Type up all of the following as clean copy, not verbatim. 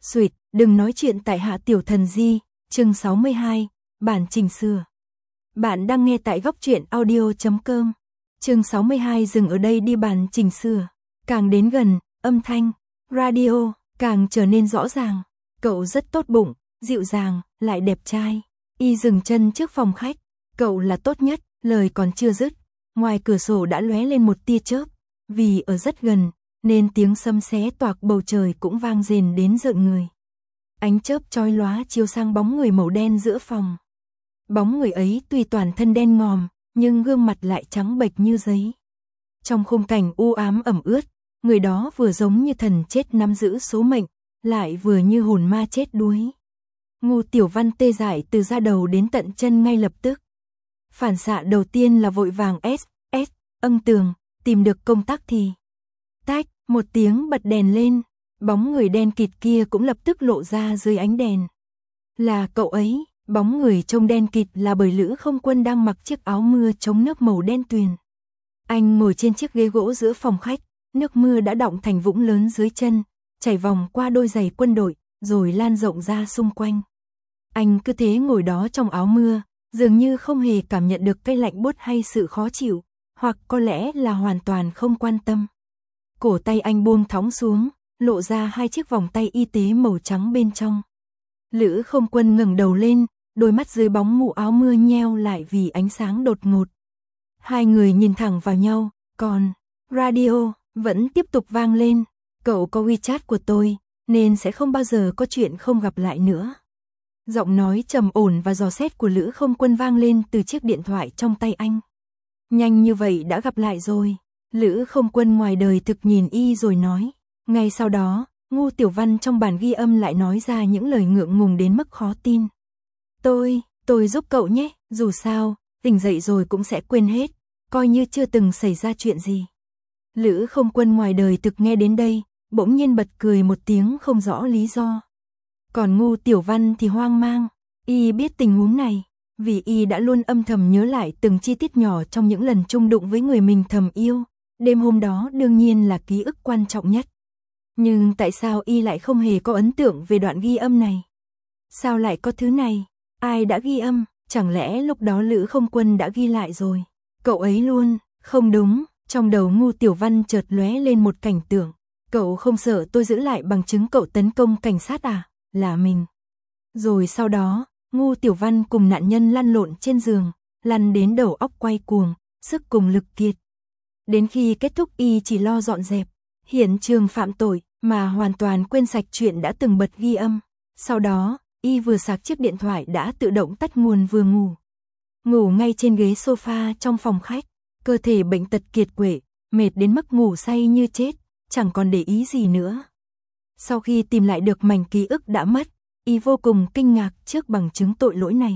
Xuyệt, đừng nói chuyện tại Hạ Tiểu Thần Di, chương 62, bản chỉnh sửa. Bạn đang nghe tại góc truyện audio.com. Chương 62 dừng ở đây đi, bản chỉnh sửa. Càng đến gần, âm thanh, radio, càng trở nên rõ ràng. Cậu rất tốt bụng, dịu dàng, lại đẹp trai. Y dừng chân trước phòng khách. Cậu là tốt nhất, lời còn chưa dứt. Ngoài cửa sổ đã lóe lên một tia chớp. Vì ở rất gần, nên tiếng sấm sét toạc bầu trời cũng vang rền đến rợn người. Ánh chớp chói lóa chiếu sang bóng người màu đen giữa phòng. Bóng người ấy tuy toàn thân đen ngòm, nhưng gương mặt lại trắng bệch như giấy. Trong khung cảnh u ám ẩm ướt, người đó vừa giống như thần chết nắm giữ số mệnh, lại vừa như hồn ma chết đuối. Ngô Tiểu Văn tê dại từ da đầu đến tận chân ngay lập tức. Phản xạ đầu tiên là vội vàng âng tường, tìm được công tắc thì tách, một tiếng bật đèn lên, bóng người đen kịt kia cũng lập tức lộ ra dưới ánh đèn. Là cậu ấy, bóng người trông đen kịt là bởi Lữ Không Quân đang mặc chiếc áo mưa chống nước màu đen tuyền. Anh ngồi trên chiếc ghế gỗ giữa phòng khách, nước mưa đã đọng thành vũng lớn dưới chân, chảy vòng qua đôi giày quân đội, rồi lan rộng ra xung quanh. Anh cứ thế ngồi đó trong áo mưa, dường như không hề cảm nhận được cái lạnh buốt hay sự khó chịu, hoặc có lẽ là hoàn toàn không quan tâm. Cổ tay anh buông thõng xuống, lộ ra hai chiếc vòng tay y tế màu trắng bên trong. Lữ Không Quân ngẩng đầu lên, đôi mắt dưới bóng mũ áo mưa nheo lại vì ánh sáng đột ngột. Hai người nhìn thẳng vào nhau, còn radio vẫn tiếp tục vang lên. Cậu có WeChat của tôi, nên sẽ không bao giờ có chuyện không gặp lại nữa. Giọng nói trầm ổn và dò xét của Lữ Không Quân vang lên từ chiếc điện thoại trong tay anh. Nhanh như vậy đã gặp lại rồi. Lữ Không Quân ngoài đời thực nhìn y rồi nói. Ngay sau đó, Ngô Tiểu Văn trong bản ghi âm lại nói ra những lời ngượng ngùng đến mức khó tin. Tôi giúp cậu nhé, dù sao, tỉnh dậy rồi cũng sẽ quên hết, coi như chưa từng xảy ra chuyện gì. Lữ Không Quân ngoài đời thực nghe đến đây, bỗng nhiên bật cười một tiếng không rõ lý do. Còn Ngô Tiểu Văn thì hoang mang, y biết tình huống này, vì y đã luôn âm thầm nhớ lại từng chi tiết nhỏ trong những lần chung đụng với người mình thầm yêu. Đêm hôm đó đương nhiên là ký ức quan trọng nhất. Nhưng tại sao y lại không hề có ấn tượng về đoạn ghi âm này? Sao lại có thứ này? Ai đã ghi âm? Chẳng lẽ lúc đó Lữ Không Quân đã ghi lại rồi? Cậu ấy luôn? Không đúng, trong đầu Ngô Tiểu Văn chợt lóe lên một cảnh tượng. Cậu không sợ tôi giữ lại bằng chứng cậu tấn công cảnh sát à? Là mình. Rồi sau đó, Ngô Tiểu Văn cùng nạn nhân lăn lộn trên giường, lăn đến đầu óc quay cuồng, sức cùng lực kiệt. Đến khi kết thúc y chỉ lo dọn dẹp hiện trường phạm tội mà hoàn toàn quên sạch chuyện đã từng bật ghi âm. Sau đó, y vừa sạc chiếc điện thoại đã tự động tắt nguồn vừa ngủ. Ngủ ngay trên ghế sofa trong phòng khách, cơ thể bệnh tật kiệt quệ, mệt đến mức ngủ say như chết, chẳng còn để ý gì nữa. Sau khi tìm lại được mảnh ký ức đã mất, y vô cùng kinh ngạc trước bằng chứng tội lỗi này.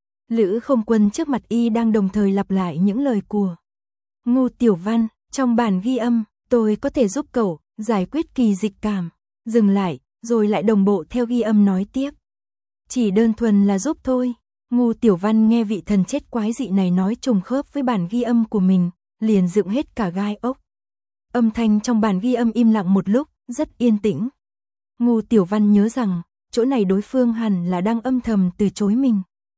Lữ Không Quân trước mặt y đang đồng thời lặp lại những lời của Ngô Tiểu Văn, trong bản ghi âm, tôi có thể giúp cậu giải quyết kỳ dịch cảm. Dừng lại, rồi lại đồng bộ theo ghi âm nói tiếp. Chỉ đơn thuần là giúp thôi. Ngô Tiểu Văn nghe vị thần chết quái dị này nói trùng khớp với bản ghi âm của mình, liền dựng hết cả gai ốc. Âm thanh trong bản ghi âm im lặng một lúc, rất yên tĩnh. Ngô Tiểu Văn nhớ rằng, chỗ này đối phương hẳn là đang âm thầm từ chối mình.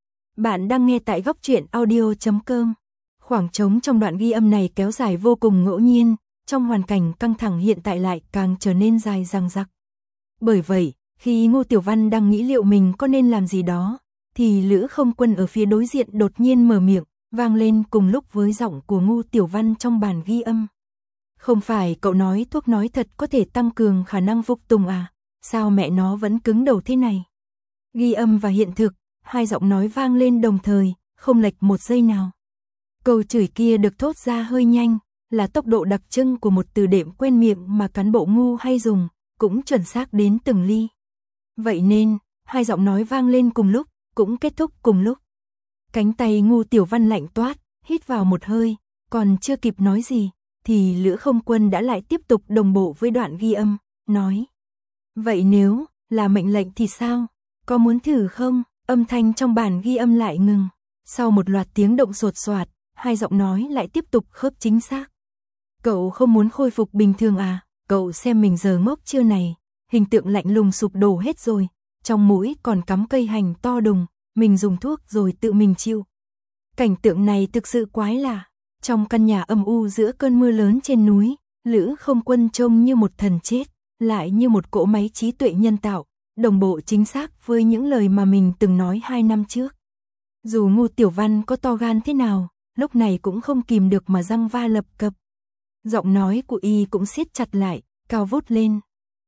Bạn đang nghe tại góc truyện audio.com. Khoảng trống trong đoạn ghi âm này kéo dài vô cùng ngẫu nhiên, trong hoàn cảnh căng thẳng hiện tại lại càng trở nên dài dằng dặc. Bởi vậy, khi Ngô Tiểu Văn đang nghĩ liệu mình có nên làm gì đó, thì Lữ Không Quân ở phía đối diện đột nhiên mở miệng, vang lên cùng lúc với giọng của Ngô Tiểu Văn trong bản ghi âm. Không phải cậu nói thuốc nói thật có thể tăng cường khả năng phục tùng à? Sao mẹ nó vẫn cứng đầu thế này? Ghi âm và hiện thực, hai giọng nói vang lên đồng thời, không lệch một giây nào. Câu chửi kia được thốt ra hơi nhanh, là tốc độ đặc trưng của một từ đệm quen miệng mà cán bộ ngu hay dùng, cũng chuẩn xác đến từng ly. Vậy nên, hai giọng nói vang lên cùng lúc, cũng kết thúc cùng lúc. Cánh tay Ngô Tiểu Văn lạnh toát, hít vào một hơi, còn chưa kịp nói gì, thì Lữ Không Quân đã lại tiếp tục đồng bộ với đoạn ghi âm, nói. Vậy nếu là mệnh lệnh thì sao? Có muốn thử không? Âm thanh trong bản ghi âm lại ngừng. Sau một loạt tiếng động sột soạt, hai giọng nói lại tiếp tục khớp chính xác. Cậu không muốn khôi phục bình thường à? Cậu xem mình giờ ngốc chưa này? hình tượng lạnh lùng sụp đổ hết rồi, trong mũi còn cắm cây hành to đùng, mình dùng thuốc rồi tự mình chịu. Cảnh tượng này thực sự quái lạ. Trong căn nhà âm u giữa cơn mưa lớn trên núi, Lữ Không Quân trông như một thần chết, lại như một cỗ máy trí tuệ nhân tạo, đồng bộ chính xác với những lời mà mình từng nói 2 năm trước. Dù Ngô Tiểu Văn có to gan thế nào, lúc này cũng không kìm được mà răng va lập cập. Giọng nói của y cũng siết chặt lại, cao vút lên.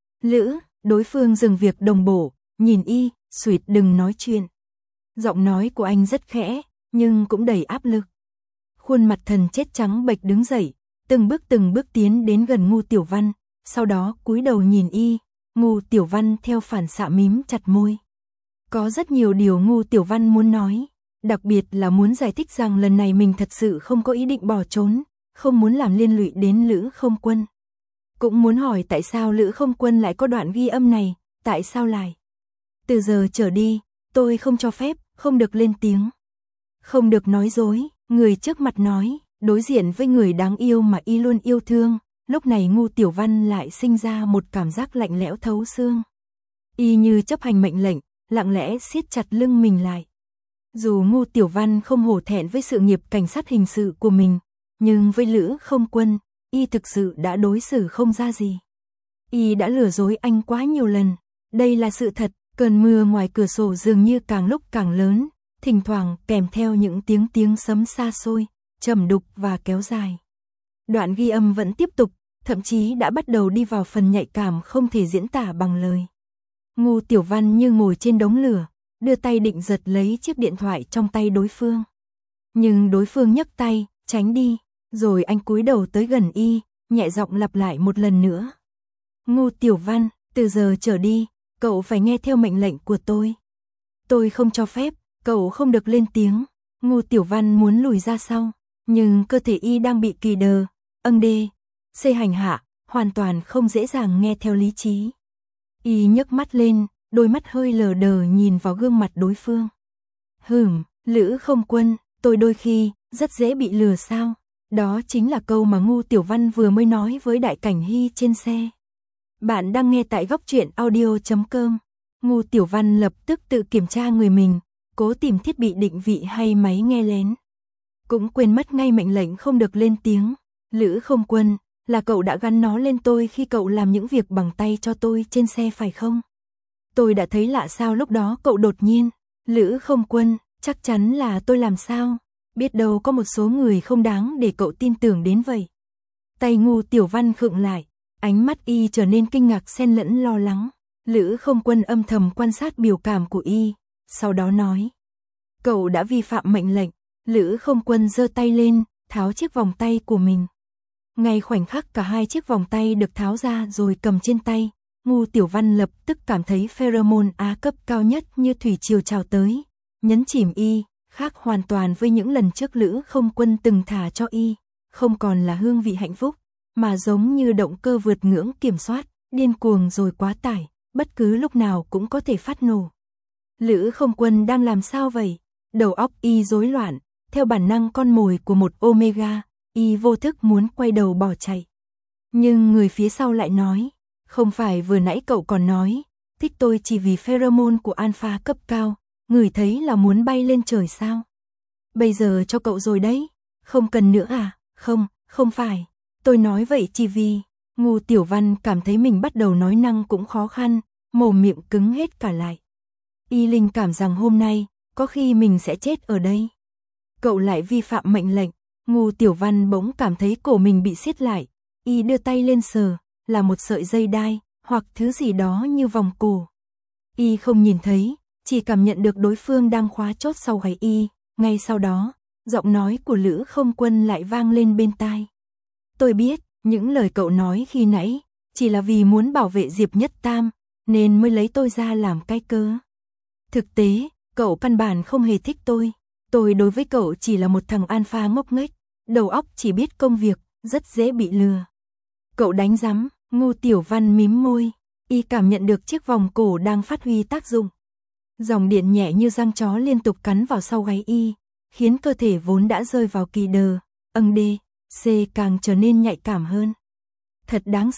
Lữ, đối phương dừng việc đồng bộ, nhìn y, suýt đừng nói chuyện. Giọng nói của anh rất khẽ, nhưng cũng đầy áp lực. Khuôn mặt thần chết trắng bệch đứng dậy, từng bước tiến đến gần Ngô Tiểu Văn, sau đó cúi đầu nhìn y. Ngô Tiểu Văn theo phản xạ mím chặt môi. Có rất nhiều điều Ngô Tiểu Văn muốn nói, đặc biệt là muốn giải thích rằng lần này mình thật sự không có ý định bỏ trốn, không muốn làm liên lụy đến Lữ Không Quân. Cũng muốn hỏi tại sao Lữ Không Quân lại có đoạn ghi âm này, tại sao lại. Từ giờ trở đi, tôi không cho phép, không được lên tiếng. Không được nói dối, người trước mặt nói, đối diện với người đáng yêu mà y luôn yêu thương, lúc này Ngô Tiểu Văn lại sinh ra một cảm giác lạnh lẽo thấu xương. Y như chấp hành mệnh lệnh, lặng lẽ siết chặt lưng mình lại. Dù Ngô Tiểu Văn không hổ thẹn với sự nghiệp cảnh sát hình sự của mình, nhưng với Lữ Không Quân, y thực sự đã đối xử không ra gì. Y đã lừa dối anh quá nhiều lần, đây là sự thật. Cơn mưa ngoài cửa sổ dường như càng lúc càng lớn, thỉnh thoảng kèm theo những tiếng sấm xa xôi, trầm đục và kéo dài. Đoạn ghi âm vẫn tiếp tục, thậm chí đã bắt đầu đi vào phần nhạy cảm không thể diễn tả bằng lời. Ngô Tiểu Văn như ngồi trên đống lửa, đưa tay định giật lấy chiếc điện thoại trong tay đối phương. Nhưng đối phương nhấc tay, tránh đi, rồi anh cúi đầu tới gần y, nhẹ giọng lặp lại một lần nữa. Ngô Tiểu Văn, từ giờ trở đi, cậu phải nghe theo mệnh lệnh của tôi. Tôi không cho phép, cậu không được lên tiếng. Ngô Tiểu Văn muốn lùi ra sau, nhưng cơ thể y đang bị kỳ đờ, xê hành hạ, hoàn toàn không dễ dàng nghe theo lý trí. Y nhấc mắt lên, đôi mắt hơi lờ đờ nhìn vào gương mặt đối phương. Lữ Không Quân, tôi đôi khi rất dễ bị lừa sao? Đó chính là câu mà Ngô Tiểu Văn vừa mới nói với Đại Cảnh Hy trên xe. Bạn đang nghe tại góc truyện audio.com. Ngô Tiểu Văn lập tức tự kiểm tra người mình, cố tìm thiết bị định vị hay máy nghe lén. Cũng quên mất ngay mệnh lệnh không được lên tiếng. Lữ Không Quân, là cậu đã gắn nó lên tôi khi cậu làm những việc bằng tay cho tôi trên xe phải không? Tôi đã thấy lạ sao lúc đó cậu đột nhiên. Lữ Không Quân, chắc chắn là tôi làm sao? Biết đâu có một số người không đáng để cậu tin tưởng đến vậy. Tay Ngô Tiểu Văn khựng lại, ánh mắt y trở nên kinh ngạc xen lẫn lo lắng. Lữ Không Quân âm thầm quan sát biểu cảm của y, sau đó nói. Cậu đã vi phạm mệnh lệnh. Lữ Không Quân giơ tay lên, tháo chiếc vòng tay của mình. Ngay khoảnh khắc cả hai chiếc vòng tay được tháo ra rồi cầm trên tay, Ngô Tiểu Văn lập tức cảm thấy pheromone A cấp cao nhất như thủy triều trào tới, nhấn chìm y, khác hoàn toàn với những lần trước Lữ Không Quân từng thả cho y, không còn là hương vị hạnh phúc, mà giống như động cơ vượt ngưỡng kiểm soát, điên cuồng rồi quá tải, bất cứ lúc nào cũng có thể phát nổ. Lữ Không Quân đang làm sao vậy? Đầu óc y rối loạn, theo bản năng con mồi của một Omega, y vô thức muốn quay đầu bỏ chạy. Nhưng người phía sau lại nói, không phải vừa nãy cậu còn nói, thích tôi chỉ vì pheromone của alpha cấp cao, ngửi thấy là muốn bay lên trời sao? Bây giờ cho cậu rồi đấy, không cần nữa à? Không phải, tôi nói vậy chỉ vì. Ngô Tiểu Văn cảm thấy mình bắt đầu nói năng cũng khó khăn, mồm miệng cứng hết cả lại. Y linh cảm rằng hôm nay, có khi mình sẽ chết ở đây. Cậu lại vi phạm mệnh lệnh. Ngô Tiểu Văn bỗng cảm thấy cổ mình bị siết lại, y đưa tay lên sờ, là một sợi dây đai, hoặc thứ gì đó như vòng cổ. Y không nhìn thấy, chỉ cảm nhận được đối phương đang khóa chốt sau gáy y, ngay sau đó, giọng nói của Lữ Không Quân lại vang lên bên tai. Tôi biết, những lời cậu nói khi nãy, chỉ là vì muốn bảo vệ Diệp Nhất Tam, nên mới lấy tôi ra làm cái cớ. Thực tế, cậu căn bản không hề thích tôi. Tôi đối với cậu chỉ là một thằng alpha ngốc nghếch, đầu óc chỉ biết công việc, rất dễ bị lừa. Cậu đánh rắm. Ngô Tiểu Văn mím môi, y cảm nhận được chiếc vòng cổ đang phát huy tác dụng. Dòng điện nhẹ như răng chó liên tục cắn vào sau gáy y, khiến cơ thể vốn đã rơi vào kỳ đờ, C càng trở nên nhạy cảm hơn. Thật đáng sợ,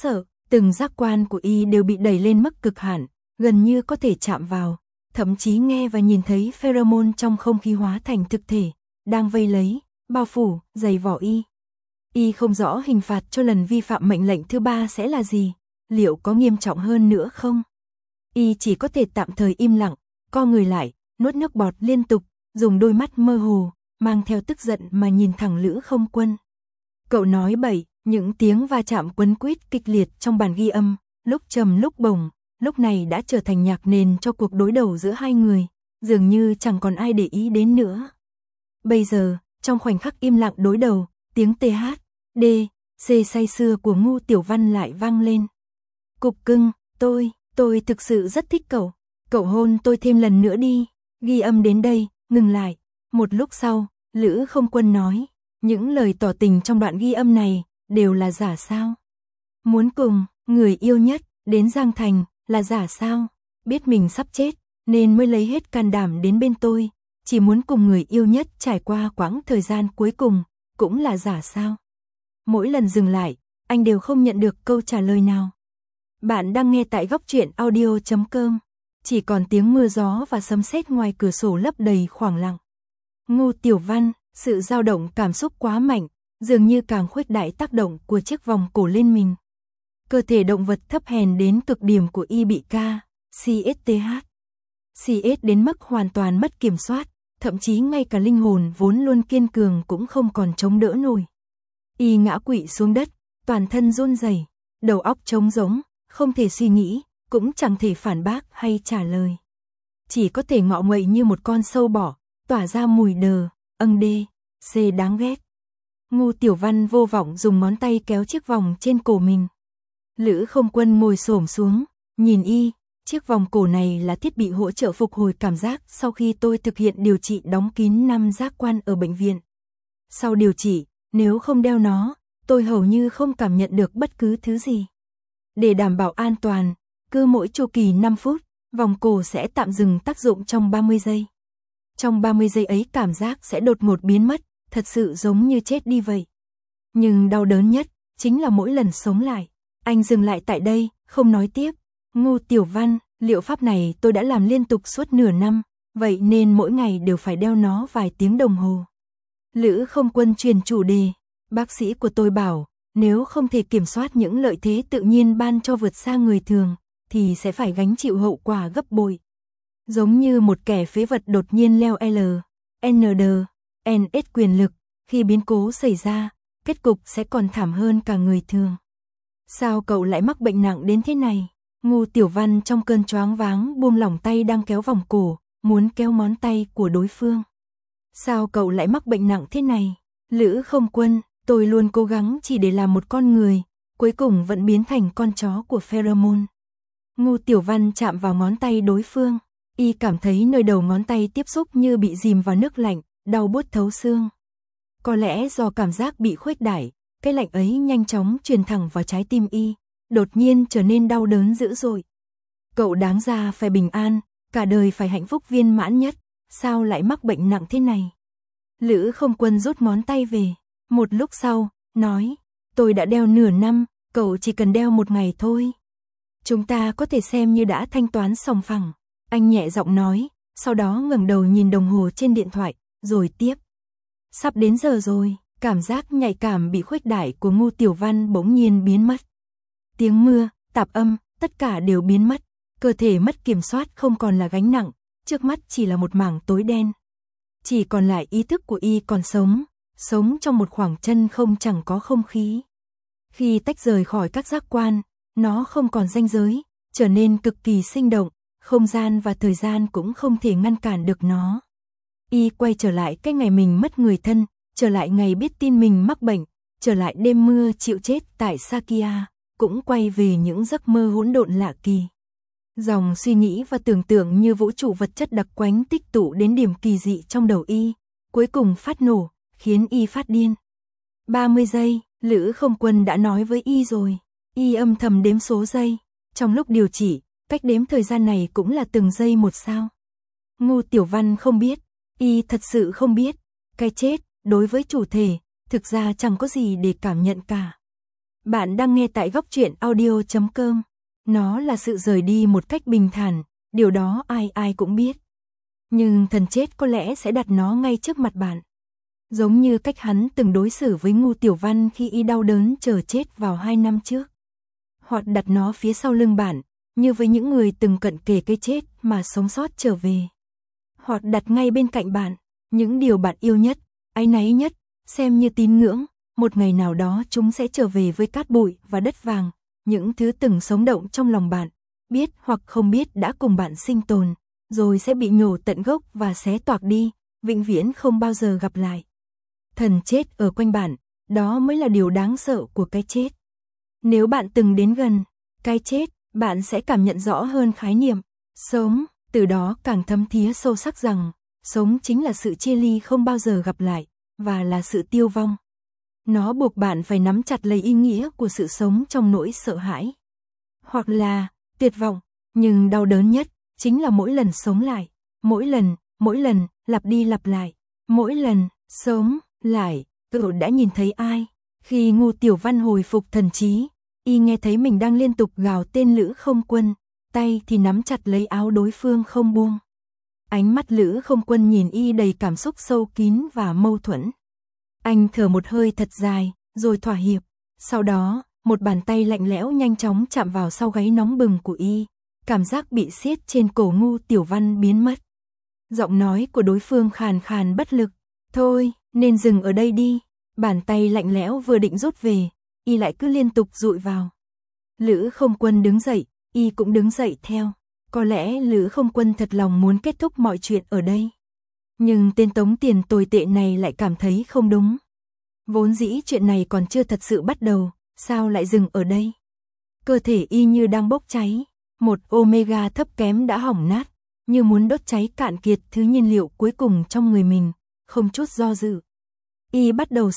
Từng giác quan của y đều bị đẩy lên mức cực hạn, gần như có thể chạm vào, thậm chí nghe và nhìn thấy pheromone trong không khí hóa thành thực thể, đang vây lấy, bao phủ, dày vỏ y. Y không rõ hình phạt cho lần vi phạm mệnh lệnh thứ 3 sẽ là gì, liệu có nghiêm trọng hơn nữa không? Y chỉ có thể tạm thời im lặng, co người lại, nuốt nước bọt liên tục, dùng đôi mắt mơ hồ, mang theo tức giận mà nhìn thẳng Lữ Không Quân. Cậu nói bậy, những tiếng va chạm quấn quýt kịch liệt trong bàn ghi âm, lúc trầm lúc bổng, lúc này đã trở thành nhạc nền cho cuộc đối đầu giữa hai người, dường như chẳng còn ai để ý đến nữa. Bây giờ, trong khoảnh khắc im lặng đối đầu, tiếng TH, D, C say sưa của Ngô Tiểu Văn lại vang lên. Cục cưng, tôi thực sự rất thích cậu. Cậu hôn tôi thêm lần nữa đi. Ghi âm đến đây, ngừng lại. Một lúc sau, Lữ Không Quân nói, những lời tỏ tình trong đoạn ghi âm này đều là giả sao? Muốn cùng người yêu nhất đến Giang Thành là giả sao? Biết mình sắp chết nên mới lấy hết can đảm đến bên tôi, chỉ muốn cùng người yêu nhất trải qua quãng thời gian cuối cùng, cũng là giả sao? Mỗi lần dừng lại, anh đều không nhận được câu trả lời nào. Bạn đang nghe tại góc truyện audio.com. Chỉ còn tiếng mưa gió và sấm sét ngoài cửa sổ lấp đầy khoảng lặng. Ngô Tiểu Văn, sự dao động cảm xúc quá mạnh, dường như càng khuếch đại tác động của chiếc vòng cổ lên mình. Cơ thể động vật thấp hèn đến cực điểm của y bị CS đến mức hoàn toàn mất kiểm soát, thậm chí ngay cả linh hồn vốn luôn kiên cường cũng không còn chống đỡ nổi. Y ngã quỵ xuống đất, toàn thân run rẩy, đầu óc trống rỗng, không thể suy nghĩ, cũng chẳng thể phản bác hay trả lời. Chỉ có thể ngọ nguậy như một con sâu bọ, tỏa ra mùi đờ, đê, C đáng ghét. Ngô Tiểu Văn vô vọng dùng ngón tay kéo chiếc vòng trên cổ mình. Lữ Không Quân ngồi xổm xuống, nhìn y, chiếc vòng cổ này là thiết bị hỗ trợ phục hồi cảm giác sau khi tôi thực hiện điều trị đóng kín 5 giác quan ở bệnh viện. Sau điều trị, nếu không đeo nó, tôi hầu như không cảm nhận được bất cứ thứ gì. Để đảm bảo an toàn, cứ mỗi chu kỳ 5 phút, vòng cổ sẽ tạm dừng tác dụng trong 30 giây. Trong 30 giây ấy cảm giác sẽ đột ngột biến mất, thật sự giống như chết đi vậy. Nhưng đau đớn nhất, chính là mỗi lần sống lại. Anh dừng lại tại đây, không nói tiếp. Ngô Tiểu Văn, liệu pháp này tôi đã làm liên tục suốt nửa năm, vậy nên mỗi ngày đều phải đeo nó vài tiếng đồng hồ. Lữ Không Quân truyền chủ đề, bác sĩ của tôi bảo, nếu không thể kiểm soát những lợi thế tự nhiên ban cho vượt xa người thường, thì sẽ phải gánh chịu hậu quả gấp bội. Giống như một kẻ phế vật đột nhiên leo NS quyền lực, khi biến cố xảy ra, kết cục sẽ còn thảm hơn cả người thường. Sao cậu lại mắc bệnh nặng đến thế này? Ngô Tiểu Văn trong cơn choáng váng buông lỏng tay đang kéo vòng cổ, muốn kéo ngón tay của đối phương. Sao cậu lại mắc bệnh nặng thế này? Lữ Không Quân, tôi luôn cố gắng chỉ để làm một con người, cuối cùng vẫn biến thành con chó của pheromone. Ngô Tiểu Văn chạm vào ngón tay đối phương, y cảm thấy nơi đầu ngón tay tiếp xúc như bị dìm vào nước lạnh, đau buốt thấu xương. Có lẽ do cảm giác bị khuếch đại, cái lạnh ấy nhanh chóng truyền thẳng vào trái tim y, đột nhiên trở nên đau đớn dữ dội. Cậu đáng ra phải bình an, cả đời phải hạnh phúc viên mãn nhất, sao lại mắc bệnh nặng thế này? Lữ Không Quân rút ngón tay về, một lúc sau, nói, tôi đã đeo nửa năm, cậu chỉ cần đeo một ngày thôi. Chúng ta có thể xem như đã thanh toán sòng phẳng. Anh nhẹ giọng nói, sau đó ngẩng đầu nhìn đồng hồ trên điện thoại, rồi tiếp. Sắp đến giờ rồi, cảm giác nhạy cảm bị khuếch đại của Ngô Tiểu Văn bỗng nhiên biến mất. Tiếng mưa, tạp âm, tất cả đều biến mất, cơ thể mất kiểm soát không còn là gánh nặng, trước mắt chỉ là một mảng tối đen. Chỉ còn lại ý thức của y còn sống trong một khoảng chân không chẳng có không khí. Khi tách rời khỏi các giác quan, nó không còn ranh giới, trở nên cực kỳ sinh động, không gian và thời gian cũng không thể ngăn cản được nó. Y quay trở lại cái ngày mình mất người thân, trở lại ngày biết tin mình mắc bệnh, trở lại đêm mưa chịu chết tại Sakya, cũng quay về những giấc mơ hỗn độn lạ kỳ. Dòng suy nghĩ và tưởng tượng như vũ trụ vật chất đặc quánh tích tụ đến điểm kỳ dị trong đầu y, cuối cùng phát nổ, khiến y phát điên. 30 giây, Lữ Không Quân đã nói với y rồi. Y âm thầm đếm số giây. Trong lúc điều trị, cách đếm thời gian này cũng là từng giây một sao. Ngô Tiểu Văn không biết, y thật sự không biết. Cái chết, đối với chủ thể, thực ra chẳng có gì để cảm nhận cả. Bạn đang nghe tại góc truyện audio.com. Nó là sự rời đi một cách bình thản, điều đó ai ai cũng biết. Nhưng thần chết có lẽ sẽ đặt nó ngay trước mặt bạn. Giống như cách hắn từng đối xử với Ngưu Tiểu Văn khi y đau đớn chờ chết vào 2 năm trước. Hoặc đặt nó phía sau lưng bạn, như với những người từng cận kề cái chết mà sống sót trở về. Hoặc đặt ngay bên cạnh bạn, những điều bạn yêu nhất, áy náy nhất, xem như tín ngưỡng. Một ngày nào đó chúng sẽ trở về với cát bụi và đất vàng, những thứ từng sống động trong lòng bạn, biết hoặc không biết đã cùng bạn sinh tồn, rồi sẽ bị nhổ tận gốc và xé toạc đi, vĩnh viễn không bao giờ gặp lại. Thần chết ở quanh bạn, đó mới là điều đáng sợ của cái chết. Nếu bạn từng đến gần cái chết, bạn sẽ cảm nhận rõ hơn khái niệm sống, từ đó càng thấm thía sâu sắc rằng sống chính là sự chia ly không bao giờ gặp lại, và là sự tiêu vong. Nó buộc bạn phải nắm chặt lấy ý nghĩa của sự sống trong nỗi sợ hãi, hoặc là tuyệt vọng, nhưng đau đớn nhất chính là mỗi lần sống lại, mỗi lần, lặp đi lặp lại, mỗi lần sống lại. Cậu đã nhìn thấy ai? Khi Ngưu Tiểu Văn hồi phục thần trí, y nghe thấy mình đang liên tục gào tên Lữ Không Quân, tay thì nắm chặt lấy áo đối phương không buông. Ánh mắt Lữ Không Quân nhìn y đầy cảm xúc sâu kín và mâu thuẫn. Anh thở một hơi thật dài, rồi thỏa hiệp. Sau đó, một bàn tay lạnh lẽo nhanh chóng chạm vào sau gáy nóng bừng của y. Cảm giác bị siết trên cổ Ngưu Tiểu Văn biến mất. Giọng nói của đối phương khàn khàn bất lực. Thôi, nên dừng ở đây đi. Bàn tay lạnh lẽo vừa định rút về, y lại cứ liên tục dụi vào. Lữ Không Quân đứng dậy, y cũng đứng dậy theo. Có lẽ Lữ Không Quân thật lòng muốn kết thúc mọi chuyện ở đây. Nhưng tên tống tiền tồi tệ này lại cảm thấy không đúng. Vốn dĩ chuyện này còn chưa thật sự bắt đầu, sao lại dừng ở đây? Cơ thể y như đang bốc cháy, một omega thấp kém đã hỏng nát, như muốn đốt cháy cạn kiệt thứ nhiên liệu cuối cùng trong người mình, không chút do dự. Y bắt đầu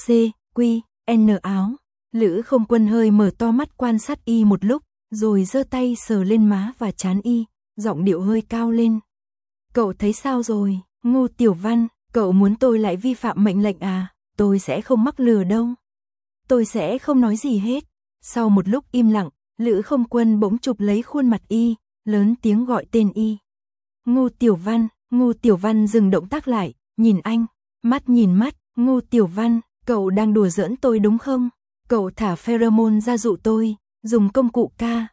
N áo, Lữ Không Quân hơi mở to mắt quan sát y một lúc, rồi giơ tay sờ lên má và trán y, giọng điệu hơi cao lên. Cậu thấy sao rồi, Ngưu Tiểu Văn, cậu muốn tôi lại vi phạm mệnh lệnh à? Tôi sẽ không mắc lừa đâu. Tôi sẽ không nói gì hết. Sau một lúc im lặng, Lữ Không Quân bỗng chụp lấy khuôn mặt y, lớn tiếng gọi tên y. Ngưu Tiểu Văn dừng động tác lại, nhìn anh, mắt nhìn mắt. Ngưu Tiểu Văn, cậu đang đùa giỡn tôi đúng không? Cậu thả pheromone ra dụ tôi, dùng công cụ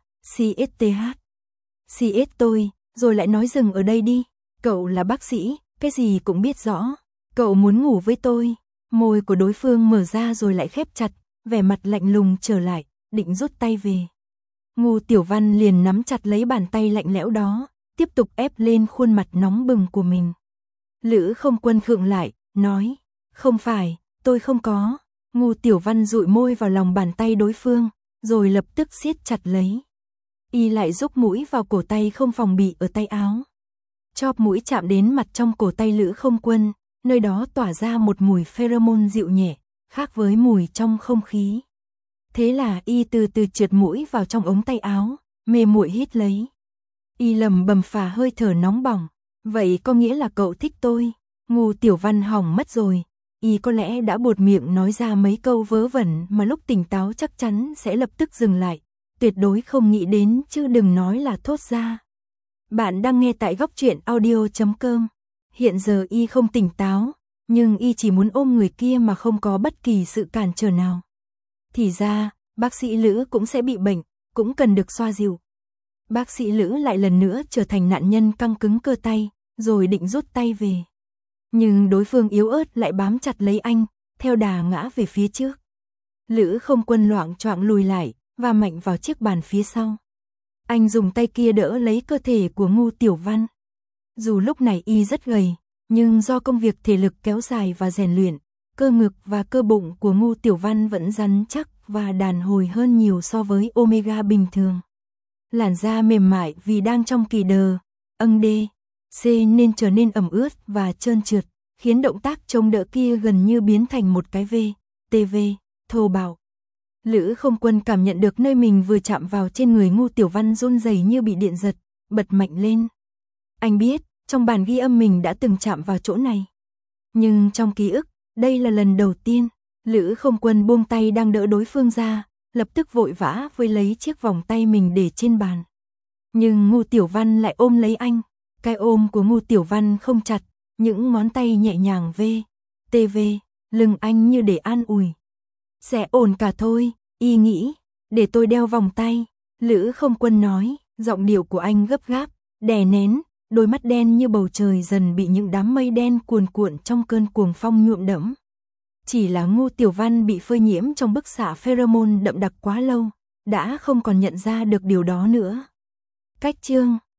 CS tôi, rồi lại nói dừng ở đây đi. Cậu là bác sĩ, cái gì cũng biết rõ. Cậu muốn ngủ với tôi. Môi của đối phương mở ra rồi lại khép chặt, vẻ mặt lạnh lùng trở lại, định rút tay về. Ngưu Tiểu Văn liền nắm chặt lấy bàn tay lạnh lẽo đó, tiếp tục ép lên khuôn mặt nóng bừng của mình. Lữ Không Quân khựng lại, nói, không phải, tôi không có. Ngưu Tiểu Văn dụi môi vào lòng bàn tay đối phương, rồi lập tức siết chặt lấy. Y lại rúc mũi vào cổ tay không phòng bị ở tay áo. Chóp mũi chạm đến mặt trong cổ tay Lữ Không Quân, nơi đó tỏa ra một mùi pheromone dịu nhẹ, khác với mùi trong không khí. Thế là y từ từ trượt mũi vào trong ống tay áo, mê muội hít lấy. Y lầm bầm phà hơi thở nóng bỏng. Vậy có nghĩa là cậu thích tôi? Ngưu Tiểu Văn hỏng mất rồi. Y có lẽ đã buột miệng nói ra mấy câu vớ vẩn mà lúc tỉnh táo chắc chắn sẽ lập tức dừng lại. Tuyệt đối không nghĩ đến chứ đừng nói là thốt ra. Bạn đang nghe tại góc truyện audio.com. Hiện giờ y không tỉnh táo, nhưng y chỉ muốn ôm người kia mà không có bất kỳ sự cản trở nào. Thì ra, bác sĩ Lữ cũng sẽ bị bệnh, cũng cần được xoa dịu. Bác sĩ Lữ lại lần nữa trở thành nạn nhân căng cứng cơ tay, rồi định rút tay về. Nhưng đối phương yếu ớt lại bám chặt lấy anh, theo đà ngã về phía trước. Lữ Không Quân loạng choạng lùi lại, và mạnh vào chiếc bàn phía sau. Anh dùng tay kia đỡ lấy cơ thể của Ngưu Tiểu Văn. Dù lúc này y rất gầy, nhưng do công việc thể lực kéo dài và rèn luyện, cơ ngực và cơ bụng của Ngưu Tiểu Văn vẫn rắn chắc và đàn hồi hơn nhiều so với omega bình thường. Làn da mềm mại vì đang trong kỳ đờ, C nên trở nên ẩm ướt và trơn trượt, khiến động tác chống đỡ kia gần như biến thành một cái thô bạo. Lữ Không Quân cảm nhận được nơi mình vừa chạm vào trên người Ngưu Tiểu Văn run rẩy như bị điện giật, bật mạnh lên. Anh biết, trong bản ghi âm mình đã từng chạm vào chỗ này. Nhưng trong ký ức, đây là lần đầu tiên. Lữ Không Quân buông tay đang đỡ đối phương ra, lập tức vội vã với lấy chiếc vòng tay mình để trên bàn. Nhưng Ngô Tiểu Văn lại ôm lấy anh. Cái ôm của Ngô Tiểu Văn không chặt, những ngón tay nhẹ nhàng tê lưng anh như để an ủi. Sẽ ổn cả thôi, y nghĩ, để tôi đeo vòng tay. Lữ Không Quân nói, giọng điệu của anh gấp gáp, đè nén, đôi mắt đen như bầu trời dần bị những đám mây đen cuồn cuộn trong cơn cuồng phong nhuộm đẫm. Chỉ là Ngô Tiểu Văn bị phơi nhiễm trong bức xạ pheromone đậm đặc quá lâu, đã không còn nhận ra được điều đó nữa. Cách chương